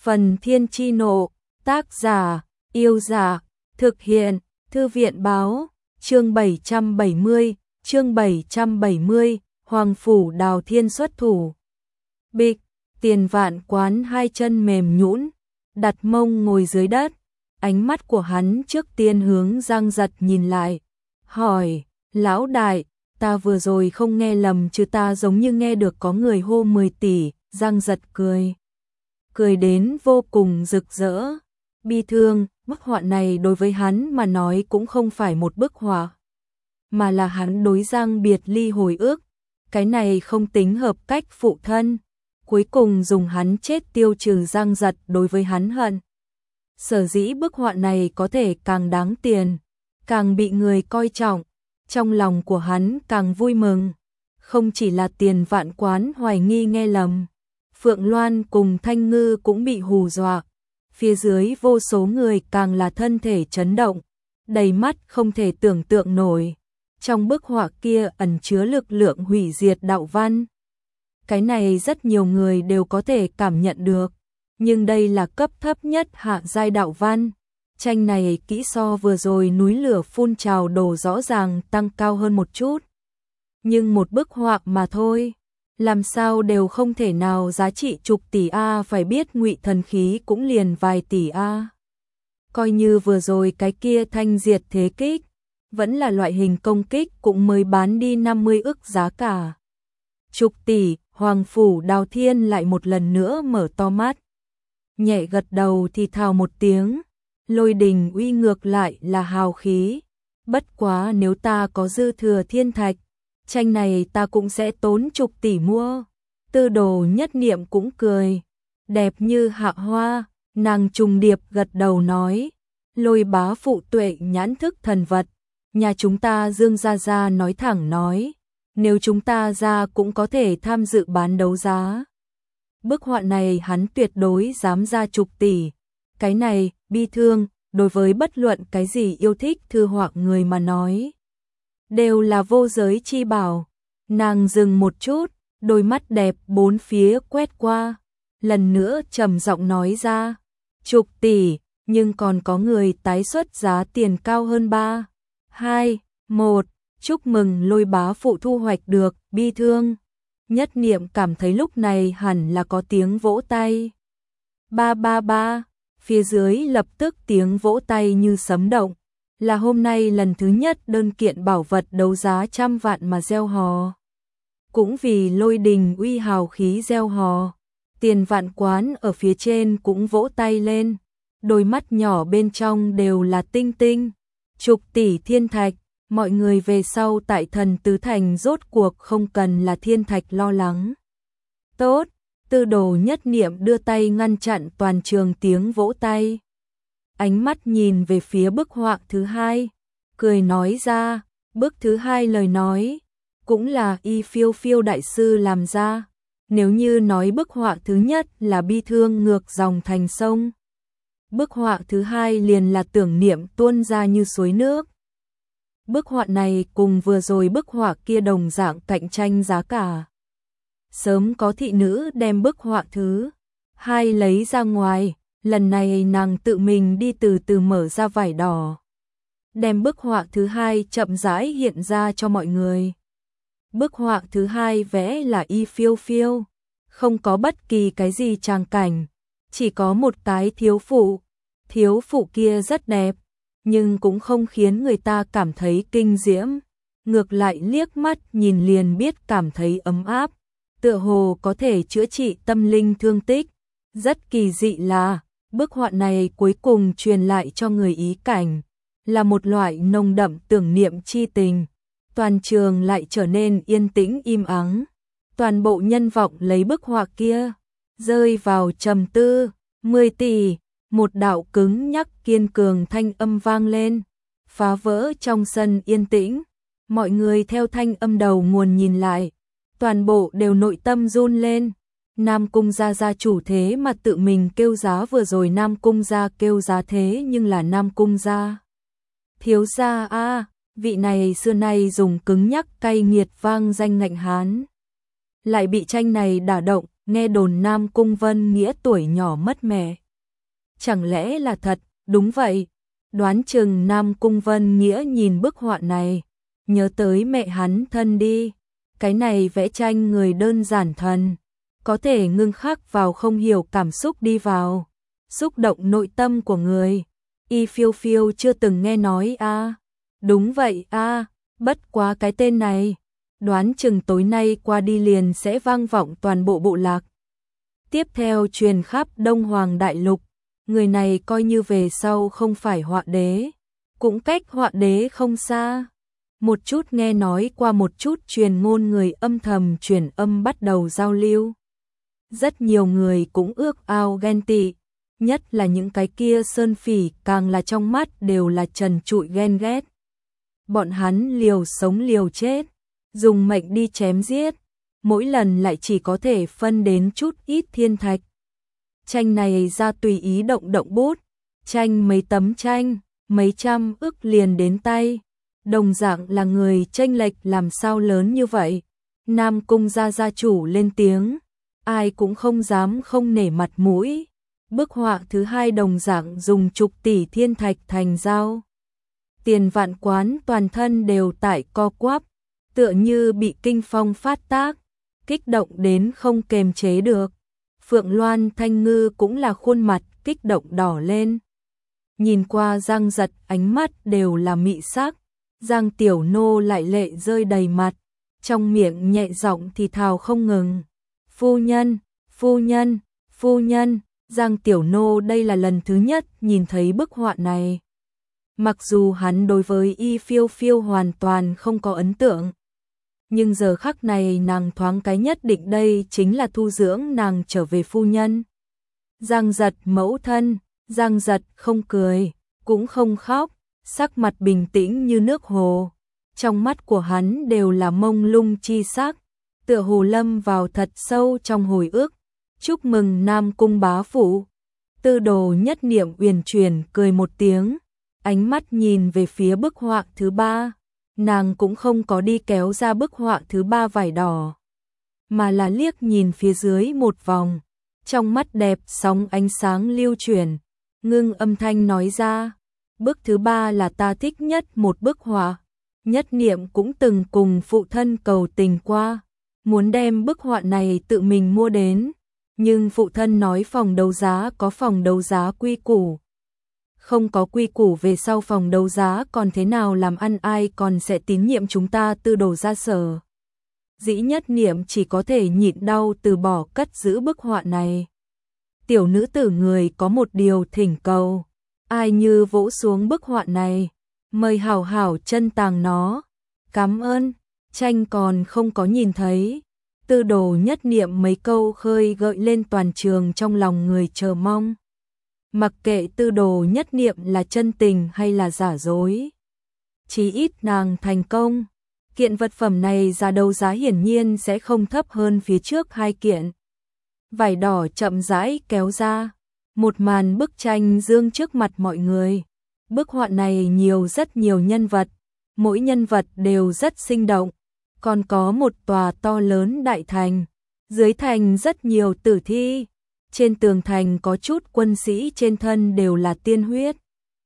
Phần Thiên Chi Nộ, tác giả, Yêu Dạ, thực hiện, Thư viện báo, chương 770, Hoàng Phủ Đào Thiên xuất thủ. Bịch, Tiền Vạn Quán hai chân mềm nhũn, đặt mông ngồi dưới đất, ánh mắt của hắn trước tiên hướng Giang Giật nhìn lại, hỏi, lão đại, ta vừa rồi không nghe lầm chứ, ta giống như nghe được có người hô 10 tỷ, Giang Giật cười đến vô cùng rực rỡ, bi thương. Bức họa này đối với hắn mà nói cũng không phải một bức họa, mà là hắn đối Giang biệt ly hồi ức, cái này không tính hợp cách phụ thân, cuối cùng dùng hắn chết tiêu trừ Giang Giật đối với hắn hận. Sở dĩ bức họa này có thể càng đáng tiền, càng bị người coi trọng, trong lòng của hắn càng vui mừng, không chỉ là Tiền Vạn Quán hoài nghi nghe lầm, Phượng Loan cùng Thanh Ngư cũng bị hù dọa. Phía dưới vô số người càng là thân thể chấn động, đầy mắt không thể tưởng tượng nổi. Trong bức họa kia ẩn chứa lực lượng hủy diệt đạo văn. Cái này rất nhiều người đều có thể cảm nhận được, nhưng đây là cấp thấp nhất hạ giai đạo văn. Tranh này kỹ so vừa rồi núi lửa phun trào đổ rõ ràng tăng cao hơn một chút. Nhưng một bức họa mà thôi, làm sao đều không thể nào giá trị chục tỷ A, phải biết Ngụy Thần Khí cũng liền vài tỷ A. Coi như vừa rồi cái kia thanh diệt thế kích, vẫn là loại hình công kích cũng mới bán đi 50 ức giá cả. Chục tỷ, Hoàng Phủ Đào Thiên lại một lần nữa mở to mắt. Nhẹ gật đầu thì thào một tiếng, Lôi Đình uy ngược lại là hào khí. Bất quá nếu ta có dư thừa thiên thạch, tranh này ta cũng sẽ tốn chục tỷ mua. Tư Đồ Nhất Niệm cũng cười, đẹp như hạ hoa, nàng trùng điệp gật đầu nói, Lôi bá phụ tuệ nhãn thức thần vật, nhà chúng ta Dương gia gia nói thẳng nói, nếu chúng ta ra cũng có thể tham dự bán đấu giá. Bức họa này hắn tuyệt đối dám ra chục tỷ, cái này bi thương, đối với bất luận cái gì yêu thích thư họa người mà nói, đều là vô giới chi bảo. Nàng dừng một chút, đôi mắt đẹp bốn phía quét qua, lần nữa trầm giọng nói ra, chục tỷ, nhưng còn có người tái xuất giá tiền cao hơn 3, 2, 1, chúc mừng Lôi bá phụ thu hoạch được, bi thương. Nhất Niệm cảm thấy lúc này hẳn là có tiếng vỗ tay. Ba, phía dưới lập tức tiếng vỗ tay như sấm động. Là hôm nay lần thứ nhất đơn kiện bảo vật đấu giá 100 vạn mà gieo hò. Cũng vì Lôi Đình uy hào khí gieo hò, Tiền Vạn Quán ở phía trên cũng vỗ tay lên, đôi mắt nhỏ bên trong đều là tinh tinh. Chục tỷ thiên thạch, mọi người về sau tại Thần Tứ Thành rốt cuộc không cần là thiên thạch lo lắng. Tốt, Tư Đồ Nhất Niệm đưa tay ngăn chặn toàn trường tiếng vỗ tay. Ánh mắt nhìn về phía bức họa thứ hai, cười nói ra, bức thứ hai lời nói, cũng là Y Phiêu Phiêu đại sư làm ra. Nếu như nói bức họa thứ nhất là bi thương ngược dòng thành sông, bức họa thứ hai liền là tưởng niệm tuôn ra như suối nước. Bức họa này cùng vừa rồi bức họa kia đồng dạng cạnh tranh giá cả. Sớm có thị nữ đem bức họa thứ hai lấy ra ngoài, lần này nàng tự mình đi từ từ mở ra vải đỏ, đem bức họa thứ hai chậm rãi hiện ra cho mọi người. Bức họa thứ hai vẽ là Y Phiêu Phiêu, không có bất kỳ cái gì tràng cảnh, chỉ có một cái thiếu phụ. Thiếu phụ kia rất đẹp, nhưng cũng không khiến người ta cảm thấy kinh diễm, ngược lại liếc mắt nhìn liền biết cảm thấy ấm áp, tựa hồ có thể chữa trị tâm linh thương tích. Rất kỳ dị là, bức họa này cuối cùng truyền lại cho người ý cảnh, là một loại nồng đậm tưởng niệm chi tình. Toàn trường lại trở nên yên tĩnh im ắng, toàn bộ nhân vọng lấy bức họa kia, rơi vào trầm tư. 10 tỷ, một đạo cứng nhắc kiên cường thanh âm vang lên, phá vỡ trong sân yên tĩnh. Mọi người theo thanh âm đầu nguồn nhìn lại, toàn bộ đều nội tâm run lên. Nam Cung gia gia chủ thế mà tự mình kêu giá, vừa rồi Nam Cung gia kêu giá thế nhưng là Nam Cung gia thiếu gia a, vị này xưa nay dùng cứng nhắc cay nghiệt vang danh ngạnh Hán, lại bị tranh này đả động, nghe đồn Nam Cung Vân Nghĩa tuổi nhỏ mất mẹ. Chẳng lẽ là thật? Đúng vậy. Đoán chừng Nam Cung Vân Nghĩa nhìn bức họa này, nhớ tới mẹ hắn thân đi. Cái này vẽ tranh người đơn giản thần, có thể ngưng khắc vào không hiểu cảm xúc đi vào, xúc động nội tâm của người. Y Phiêu Phiêu chưa từng nghe nói a. Đúng vậy a, bất quá cái tên này, đoán chừng tối nay qua đi liền sẽ vang vọng toàn bộ bộ lạc. Tiếp theo truyền khắp Đông Hoàng Đại Lục, người này coi như về sau không phải họa đế, cũng cách họa đế không xa. Một chút nghe nói qua một chút truyền ngôn, người âm thầm truyền âm bắt đầu giao lưu. Rất nhiều người cũng ước ao ghen tị, nhất là những cái kia sơn phỉ càng là trong mắt đều là trần trụi ghen ghét. Bọn hắn liều sống liều chết, dùng mệnh đi chém giết, mỗi lần lại chỉ có thể phân đến chút ít thiên thạch. Tranh này ra tùy ý động động bút, tranh mấy tấm tranh, mấy trăm ức liền đến tay. Đồng dạng là người chênh lệch làm sao lớn như vậy. Nam Cung gia chủ lên tiếng, ai cũng không dám không nể mặt mũi. Bức họa thứ hai đồng dạng dùng chục tỷ thiên thạch thành dao. Tiền Vạn Quán toàn thân đều tại co quắp, tựa như bị kinh phong phát tác, kích động đến không kềm chế được. Phượng Loan Thanh Ngư cũng là khuôn mặt kích động đỏ lên. Nhìn qua Giang Giật ánh mắt đều là mị sắc, Giang Tiểu Nô lại lệ rơi đầy mặt, trong miệng nhẹ giọng thì thào không ngừng. Phu nhân, phu nhân, phu nhân. Giang Tiểu Nô đây là lần thứ nhất nhìn thấy bức họa này. Mặc dù hắn đối với Y Phiêu Phiêu hoàn toàn không có ấn tượng, nhưng giờ khắc này nàng thoáng cái nhất định đây chính là thu dưỡng nàng trở về phu nhân. Giang Giật mẫu thân, Giang Giật không cười, cũng không khóc, sắc mặt bình tĩnh như nước hồ. Trong mắt của hắn đều là mông lung chi sắc, tựa hồ lâm vào thật sâu trong hồi ức. Chúc mừng Nam Cung bá phụ. Tư Đồ Nhất Niệm uyển chuyển cười một tiếng, ánh mắt nhìn về phía bức họa thứ ba. Nàng cũng không có đi kéo ra bức họa thứ ba vải đỏ, mà là liếc nhìn phía dưới một vòng, trong mắt đẹp sóng ánh sáng lưu chuyển, ngưng âm thanh nói ra, bức thứ ba là ta thích nhất một bức họa. Nhất Niệm cũng từng cùng phụ thân cầu tình qua, muốn đem bức họa này tự mình mua đến, nhưng phụ thân nói phòng đấu giá có phòng đấu giá quy củ, không có quy củ về sau phòng đấu giá còn thế nào làm ăn, ai còn sẽ tín nhiệm chúng ta Tư Đồ gia sở. Dĩ Nhất Niệm chỉ có thể nhịn đau từ bỏ cất giữ bức họa này. Tiểu nữ tử người có một điều thỉnh cầu, ai như vỗ xuống bức họa này, mời hảo hảo chân tàng nó. Cảm ơn. Tranh còn không có nhìn thấy. Tư Đồ Nhất Niệm mấy câu khơi gợi lên toàn trường trong lòng người chờ mong. Mặc kệ Tư Đồ Nhất Niệm là chân tình hay là giả dối, chí ít nàng thành công. Kiện vật phẩm này giá đấu giá hiển nhiên sẽ không thấp hơn phía trước hai kiện. Vải đỏ chậm rãi kéo ra, một màn bức tranh dương trước mặt mọi người. Bức họa này rất nhiều nhân vật, mỗi nhân vật đều rất sinh động, còn có một tòa to lớn đại thành, dưới thành rất nhiều tử thi, trên tường thành có chút quân sĩ trên thân đều là tiên huyết,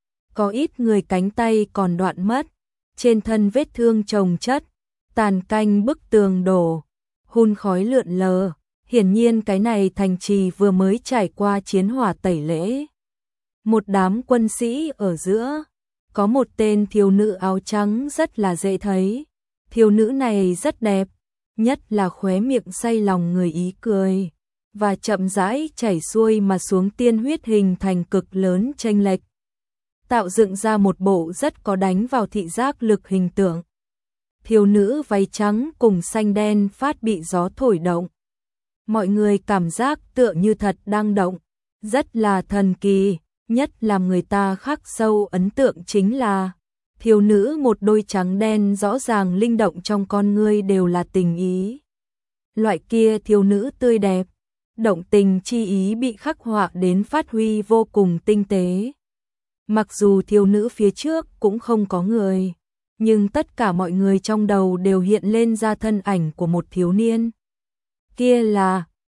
có ít người cánh tay còn đoạn mất, trên thân vết thương chồng chất, tàn canh bức tường đổ, hun khói lượn lờ, hiển nhiên cái này thành trì vừa mới trải qua chiến hỏa tẩy lễ. Một đám quân sĩ ở giữa, có một tên thiếu nữ áo trắng rất là dễ thấy. Thiếu nữ này rất đẹp, nhất là khóe miệng say lòng người ý cười, và chậm rãi chảy xuôi mà xuống tiên huyết hình thành cực lớn chênh lệch, tạo dựng ra một bộ rất có đánh vào thị giác lực hình tượng. Thiếu nữ váy trắng cùng xanh đen phát bị gió thổi động. Mọi người cảm giác tựa như thật đang động, rất là thần kỳ. Nhất làm người ta khắc sâu ấn tượng chính là thiếu nữ một đôi trắng đen rõ ràng linh động trong con ngươi đều là tình ý. Loại kia thiếu nữ tươi đẹp, động tình chi ý bị khắc họa đến phát huy vô cùng tinh tế. Mặc dù thiếu nữ phía trước cũng không có người, nhưng tất cả mọi người trong đầu đều hiện lên ra thân ảnh của một thiếu niên. Kia là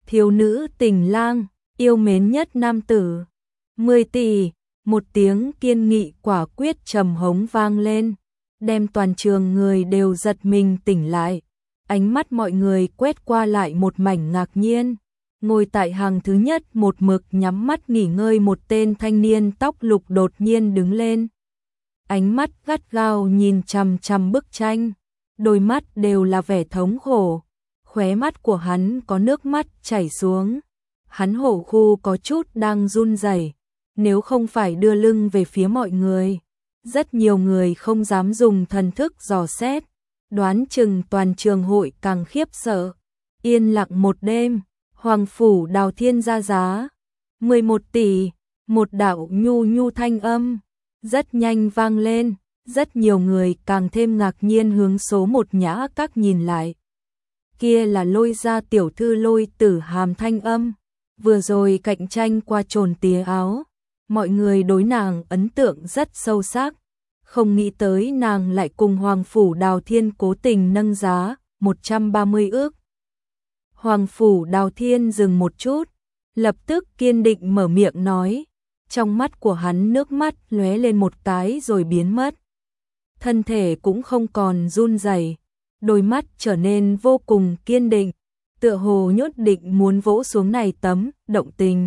thiếu nữ tình lang, yêu mến nhất nam tử. 10 tỷ, một tiếng kiên nghị quả quyết trầm hống vang lên, đem toàn trường người đều giật mình tỉnh lại. Ánh mắt mọi người quét qua lại một mảnh ngạc nhiên. Ngồi tại hàng thứ nhất một mực nhắm mắt nghỉ ngơi một tên thanh niên tóc lục đột nhiên đứng lên. Ánh mắt gắt gao nhìn chằm chằm bức tranh, đôi mắt đều là vẻ thống khổ, khóe mắt của hắn có nước mắt chảy xuống. Hắn hổ khu có chút đang run rẩy, nếu không phải đưa lưng về phía mọi người, rất nhiều người không dám dùng thần thức dò xét, đoán chừng toàn trường hội càng khiếp sợ. Yên lặng một đêm, Hoàng phủ Đào Thiên ra giá 11 tỷ, một đạo nhu nhu thanh âm rất nhanh vang lên, rất nhiều người càng thêm ngạc nhiên hướng số một Nhã Các nhìn lại. Kia là Lôi gia tiểu thư Lôi Tử Hàm thanh âm, vừa rồi cạnh tranh qua trồn tía áo, mọi người đối nàng ấn tượng rất sâu sắc, không nghĩ tới nàng lại cùng Hoàng phủ Đào Thiên cố tình nâng giá 130 ước. Hoàng phủ Đào Thiên dừng một chút, lập tức kiên định mở miệng nói, trong mắt của hắn nước mắt lóe lên một cái rồi biến mất. Thân thể cũng không còn run rẩy, đôi mắt trở nên vô cùng kiên định, tựa hồ nhốt định muốn vỗ xuống này tấm động tình.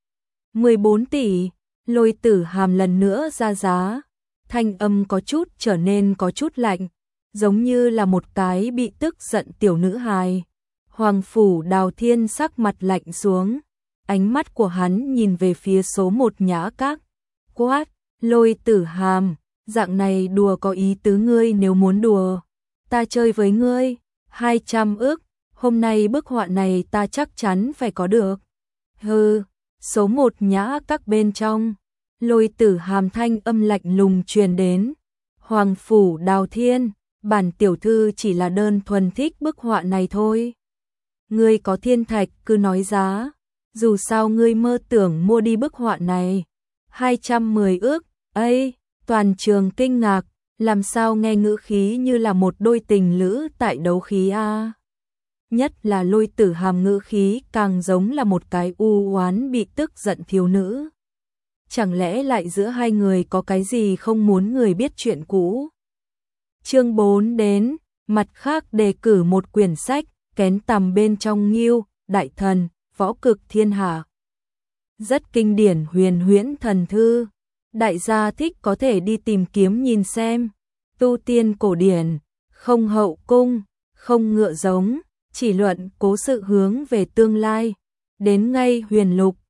14 tỷ, Lôi Tử Hàm lần nữa ra giá, thanh âm có chút trở nên có chút lạnh, giống như là một cái bị tức giận tiểu nữ hài. Hoàng phủ Đào Thiên sắc mặt lạnh xuống, ánh mắt của hắn nhìn về phía số một Nhã Các, quát, Lôi Tử Hàm, dạng này đùa có ý tứ, ngươi nếu muốn đùa, ta chơi với ngươi, 200 ức, hôm nay bức họa này ta chắc chắn phải có được. Hừ, số một Nhã Các bên trong, Lôi Tử Hàm thanh âm lạnh lùng truyền đến, Hoàng phủ Đào Thiên, bản tiểu thư chỉ là đơn thuần thích bức họa này thôi. Ngươi có thiên thạch cứ nói giá, dù sao ngươi mơ tưởng mua đi bức họa này, 210 ước, ấy, toàn trường kinh ngạc, làm sao nghe ngữ khí như là một đôi tình lữ tại đấu khí a. Nhất là Lôi Tử Hàm ngữ khí càng giống là một cái u oán bị tức giận thiếu nữ. Chẳng lẽ lại giữa hai người có cái gì không muốn người biết chuyện cũ? Chương 4 đến, mặt khác đề cử một quyển sách, Kén tầm bên trong Ngưu, Đại Thần, Võ Cực Thiên Hạ. Rất kinh điển huyền huyễn thần thư. Đại gia thích có thể đi tìm kiếm nhìn xem. Tu tiên cổ điển, không hậu cung, không ngựa giống, chỉ luận cố sự hướng về tương lai. Đến ngay huyền lục,